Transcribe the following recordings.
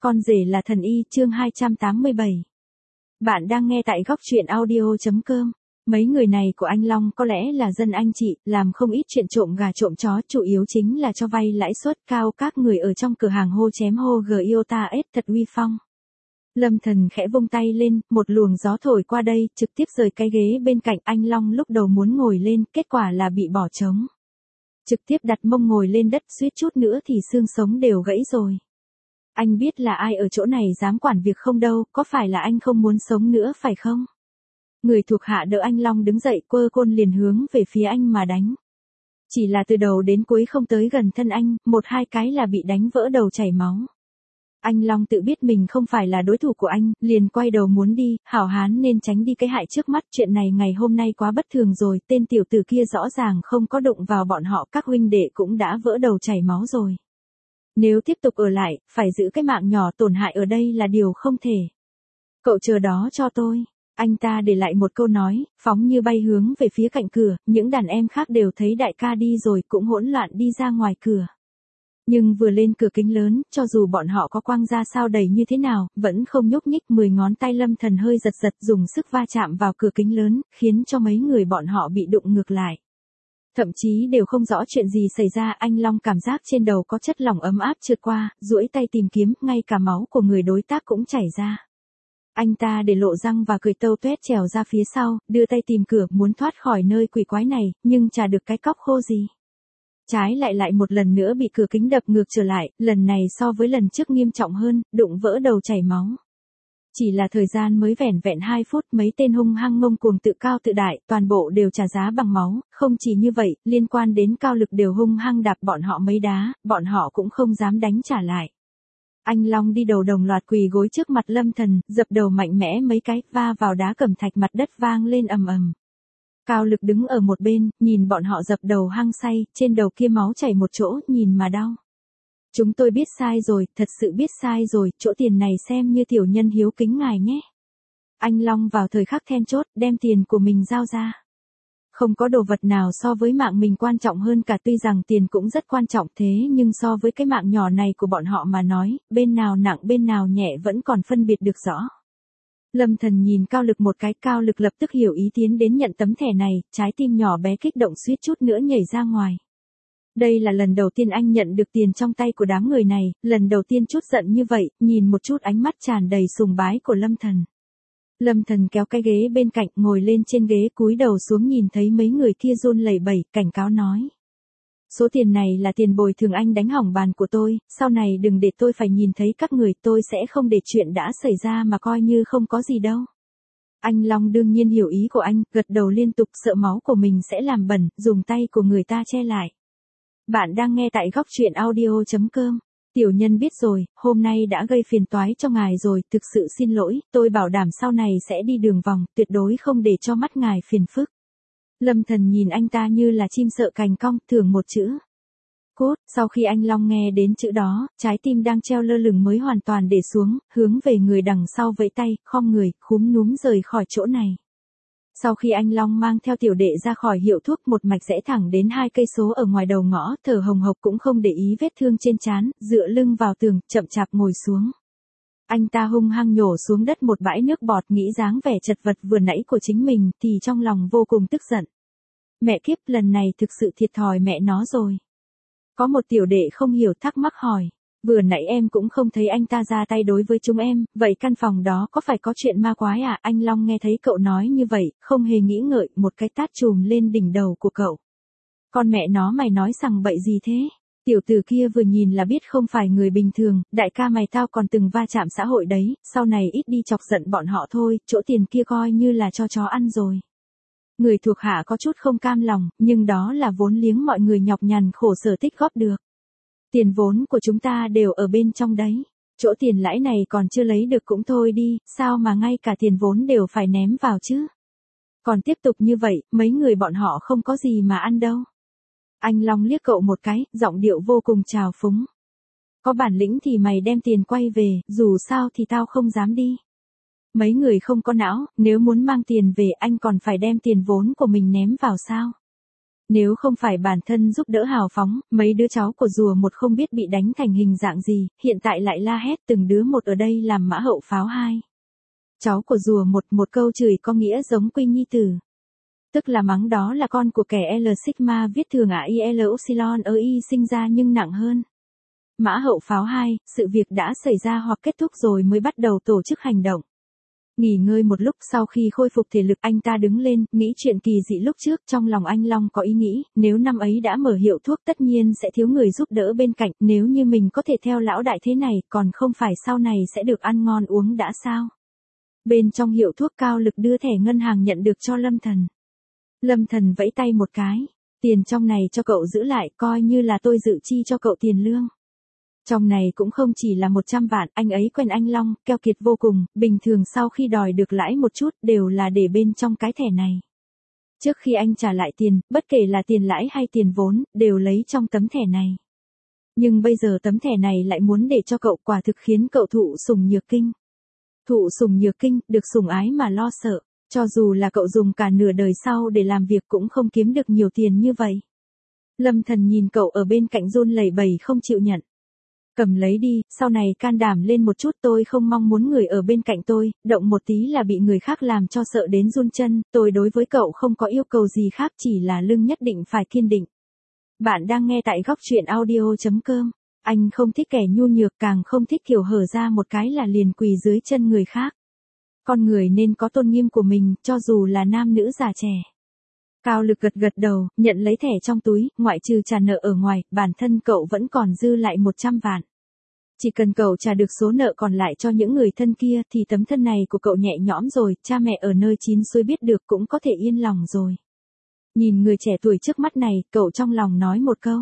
Con rể là thần y, chương 287. Bạn đang nghe tại góc truyện audio.com. Mấy người này của anh Long có lẽ là dân anh chị, làm không ít chuyện trộm gà trộm chó, chủ yếu chính là cho vay lãi suất cao, các người ở trong cửa hàng hô chém hô giota ết thật uy phong. Lâm Thần khẽ vung tay lên, một luồng gió thổi qua đây, trực tiếp rời cái ghế bên cạnh anh Long lúc đầu muốn ngồi lên, kết quả là bị bỏ trống. Trực tiếp đặt mông ngồi lên đất, suýt chút nữa thì xương sống đều gãy rồi. Anh biết là ai ở chỗ này dám quản việc không đâu, có phải là anh không muốn sống nữa phải không? Người thuộc hạ đỡ anh Long đứng dậy, quơ côn liền hướng về phía anh mà đánh. Chỉ là từ đầu đến cuối không tới gần thân anh, một hai cái là bị đánh vỡ đầu chảy máu. Anh Long tự biết mình không phải là đối thủ của anh, liền quay đầu muốn đi, hảo hán nên tránh đi cái hại trước mắt. Chuyện này ngày hôm nay quá bất thường rồi, tên tiểu tử kia rõ ràng không có đụng vào bọn họ, các huynh đệ cũng đã vỡ đầu chảy máu rồi. Nếu tiếp tục ở lại, phải giữ cái mạng nhỏ tổn hại ở đây là điều không thể. Cậu chờ đó cho tôi. Anh ta để lại một câu nói, phóng như bay hướng về phía cạnh cửa, những đàn em khác đều thấy đại ca đi rồi cũng hỗn loạn đi ra ngoài cửa. Nhưng vừa lên cửa kính lớn, cho dù bọn họ có quăng ra sao đầy như thế nào, vẫn không nhúc nhích. 10 ngón tay Lâm Thần hơi giật giật dùng sức va chạm vào cửa kính lớn, khiến cho mấy người bọn họ bị đụng ngược lại. Thậm chí đều không rõ chuyện gì xảy ra, anh Long cảm giác trên đầu có chất lỏng ấm áp trượt qua, duỗi tay tìm kiếm, ngay cả máu của người đối tác cũng chảy ra. Anh ta để lộ răng và cười tâu tuét trèo ra phía sau, đưa tay tìm cửa muốn thoát khỏi nơi quỷ quái này, nhưng chả được cái cóc khô gì. Trái lại một lần nữa bị cửa kính đập ngược trở lại, lần này so với lần trước nghiêm trọng hơn, đụng vỡ đầu chảy máu. Chỉ là thời gian mới vẻn vẹn 2 phút, mấy tên hung hăng ngông cuồng tự cao tự đại, toàn bộ đều trả giá bằng máu. Không chỉ như vậy, liên quan đến cao lực đều hung hăng đạp bọn họ mấy đá, bọn họ cũng không dám đánh trả lại. Anh Long đi đầu đồng loạt quỳ gối trước mặt Lâm Thần, dập đầu mạnh mẽ mấy cái, va vào đá cẩm thạch, mặt đất vang lên ầm ầm. Cao lực đứng ở một bên, nhìn bọn họ dập đầu hăng say, trên đầu kia máu chảy một chỗ, nhìn mà đau. Chúng tôi biết sai rồi, thật sự biết sai rồi, chỗ tiền này xem như tiểu nhân hiếu kính ngài nhé. Anh Long vào thời khắc then chốt, đem tiền của mình giao ra. Không có đồ vật nào so với mạng mình quan trọng hơn cả, tuy rằng tiền cũng rất quan trọng thế nhưng so với cái mạng nhỏ này của bọn họ mà nói, bên nào nặng bên nào nhẹ vẫn còn phân biệt được rõ. Lâm Thần nhìn Cao lực một cái, Cao lực lập tức hiểu ý tiến đến nhận tấm thẻ này, trái tim nhỏ bé kích động suýt chút nữa nhảy ra ngoài. Đây là lần đầu tiên anh nhận được tiền trong tay của đám người này, lần đầu tiên chút giận như vậy, nhìn một chút ánh mắt tràn đầy sùng bái của Lâm Thần. Lâm Thần kéo cái ghế bên cạnh, ngồi lên trên ghế, cúi đầu xuống nhìn thấy mấy người kia run lẩy bẩy, cảnh cáo nói. Số tiền này là tiền bồi thường anh đánh hỏng bàn của tôi, sau này đừng để tôi phải nhìn thấy các người, tôi sẽ không để chuyện đã xảy ra mà coi như không có gì đâu. Anh Long đương nhiên hiểu ý của anh, gật đầu liên tục, sợ máu của mình sẽ làm bẩn, dùng tay của người ta che lại. Bạn đang nghe tại góc truyện audio.com. Tiểu nhân biết rồi, hôm nay đã gây phiền toái cho ngài rồi, thực sự xin lỗi, tôi bảo đảm sau này sẽ đi đường vòng, tuyệt đối không để cho mắt ngài phiền phức. Lâm Thần nhìn anh ta như là chim sợ cành cong, thưởng một chữ. Cốt, sau khi anh Long nghe đến chữ đó, trái tim đang treo lơ lửng mới hoàn toàn để xuống, hướng về người đằng sau vẫy tay, khom người, khúm núm rời khỏi chỗ này. Sau khi anh Long mang theo tiểu đệ ra khỏi hiệu thuốc, một mạch rẽ thẳng đến 2 cây số ở ngoài đầu ngõ, thở hồng hộc cũng không để ý vết thương trên trán, dựa lưng vào tường, chậm chạp ngồi xuống. Anh ta hung hăng nhổ xuống đất một bãi nước bọt, nghĩ dáng vẻ chật vật vừa nãy của chính mình thì trong lòng vô cùng tức giận. Mẹ kiếp, lần này thực sự thiệt thòi mẹ nó rồi. Có một tiểu đệ không hiểu thắc mắc hỏi. Vừa nãy em cũng không thấy anh ta ra tay đối với chúng em, vậy căn phòng đó có phải có chuyện ma quái à? Anh Long nghe thấy cậu nói như vậy, không hề nghĩ ngợi, một cái tát chùm lên đỉnh đầu của cậu. Con mẹ nó, mày nói sằng bậy gì thế? Tiểu tử kia vừa nhìn là biết không phải người bình thường, đại ca mày tao còn từng va chạm xã hội đấy, sau này ít đi chọc giận bọn họ thôi, chỗ tiền kia coi như là cho chó ăn rồi. Người thuộc hạ có chút không cam lòng, nhưng đó là vốn liếng mọi người nhọc nhằn khổ sở tích góp được. Tiền vốn của chúng ta đều ở bên trong đấy. Chỗ tiền lãi này còn chưa lấy được cũng thôi đi, sao mà ngay cả tiền vốn đều phải ném vào chứ? Còn tiếp tục như vậy, mấy người bọn họ không có gì mà ăn đâu. Anh Long liếc cậu một cái, giọng điệu vô cùng trào phúng. Có bản lĩnh thì mày đem tiền quay về, dù sao thì tao không dám đi. Mấy người không có não, nếu muốn mang tiền về anh còn phải đem tiền vốn của mình ném vào sao? Nếu không phải bản thân giúp đỡ hào phóng, mấy đứa cháu của rùa một không biết bị đánh thành hình dạng gì, hiện tại lại la hét từng đứa một ở đây làm mã hậu pháo hai. Cháu của rùa một câu chửi có nghĩa giống Quy Nhi tử. Tức là mắng đó là con của kẻ L Sigma viết thường IL Upsilon Y sinh ra nhưng nặng hơn. Mã hậu pháo 2, sự việc đã xảy ra hoặc kết thúc rồi mới bắt đầu tổ chức hành động. Nghỉ ngơi một lúc sau khi khôi phục thể lực anh ta đứng lên, nghĩ chuyện kỳ dị lúc trước trong lòng anh Long có ý nghĩ, nếu năm ấy đã mở hiệu thuốc tất nhiên sẽ thiếu người giúp đỡ bên cạnh, nếu như mình có thể theo lão đại thế này còn không phải sau này sẽ được ăn ngon uống đã sao. Bên trong hiệu thuốc Cao Lực đưa thẻ ngân hàng nhận được cho Lâm Thần. Lâm Thần vẫy tay một cái, tiền trong này cho cậu giữ lại coi như là tôi dự chi cho cậu tiền lương. Trong này cũng không chỉ là 100 vạn, anh ấy quen anh Long, keo kiệt vô cùng, bình thường sau khi đòi được lãi một chút đều là để bên trong cái thẻ này. Trước khi anh trả lại tiền, bất kể là tiền lãi hay tiền vốn, đều lấy trong tấm thẻ này. Nhưng bây giờ tấm thẻ này lại muốn để cho cậu, quả thực khiến cậu thụ sủng nhược kinh. Thụ sủng nhược kinh, được sủng ái mà lo sợ, cho dù là cậu dùng cả nửa đời sau để làm việc cũng không kiếm được nhiều tiền như vậy. Lâm Thần nhìn cậu ở bên cạnh run lẩy bẩy không chịu nhận. Cầm lấy đi, sau này can đảm lên một chút, tôi không mong muốn người ở bên cạnh tôi, động một tí là bị người khác làm cho sợ đến run chân, tôi đối với cậu không có yêu cầu gì khác, chỉ là lưng nhất định phải kiên định. Bạn đang nghe tại góc truyện audio.com. Anh không thích kẻ nhu nhược, càng không thích kiểu hở ra một cái là liền quỳ dưới chân người khác. Con người nên có tôn nghiêm của mình, cho dù là nam nữ già trẻ. Cao Lực gật gật đầu, nhận lấy thẻ trong túi, ngoại trừ trả nợ ở ngoài, bản thân cậu vẫn còn dư lại 100 vạn. Chỉ cần cậu trả được số nợ còn lại cho những người thân kia thì tấm thân này của cậu nhẹ nhõm rồi, cha mẹ ở nơi chín xuôi biết được cũng có thể yên lòng rồi. Nhìn người trẻ tuổi trước mắt này, cậu trong lòng nói một câu.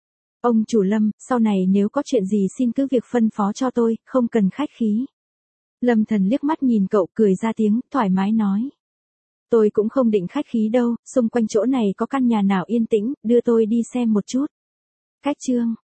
Ông chủ Lâm, sau này nếu có chuyện gì xin cứ việc phân phó cho tôi, không cần khách khí. Lâm Thần liếc mắt nhìn cậu cười ra tiếng, thoải mái nói. Tôi cũng không định khách khí đâu, xung quanh chỗ này có căn nhà nào yên tĩnh, đưa tôi đi xem một chút. Cách chương.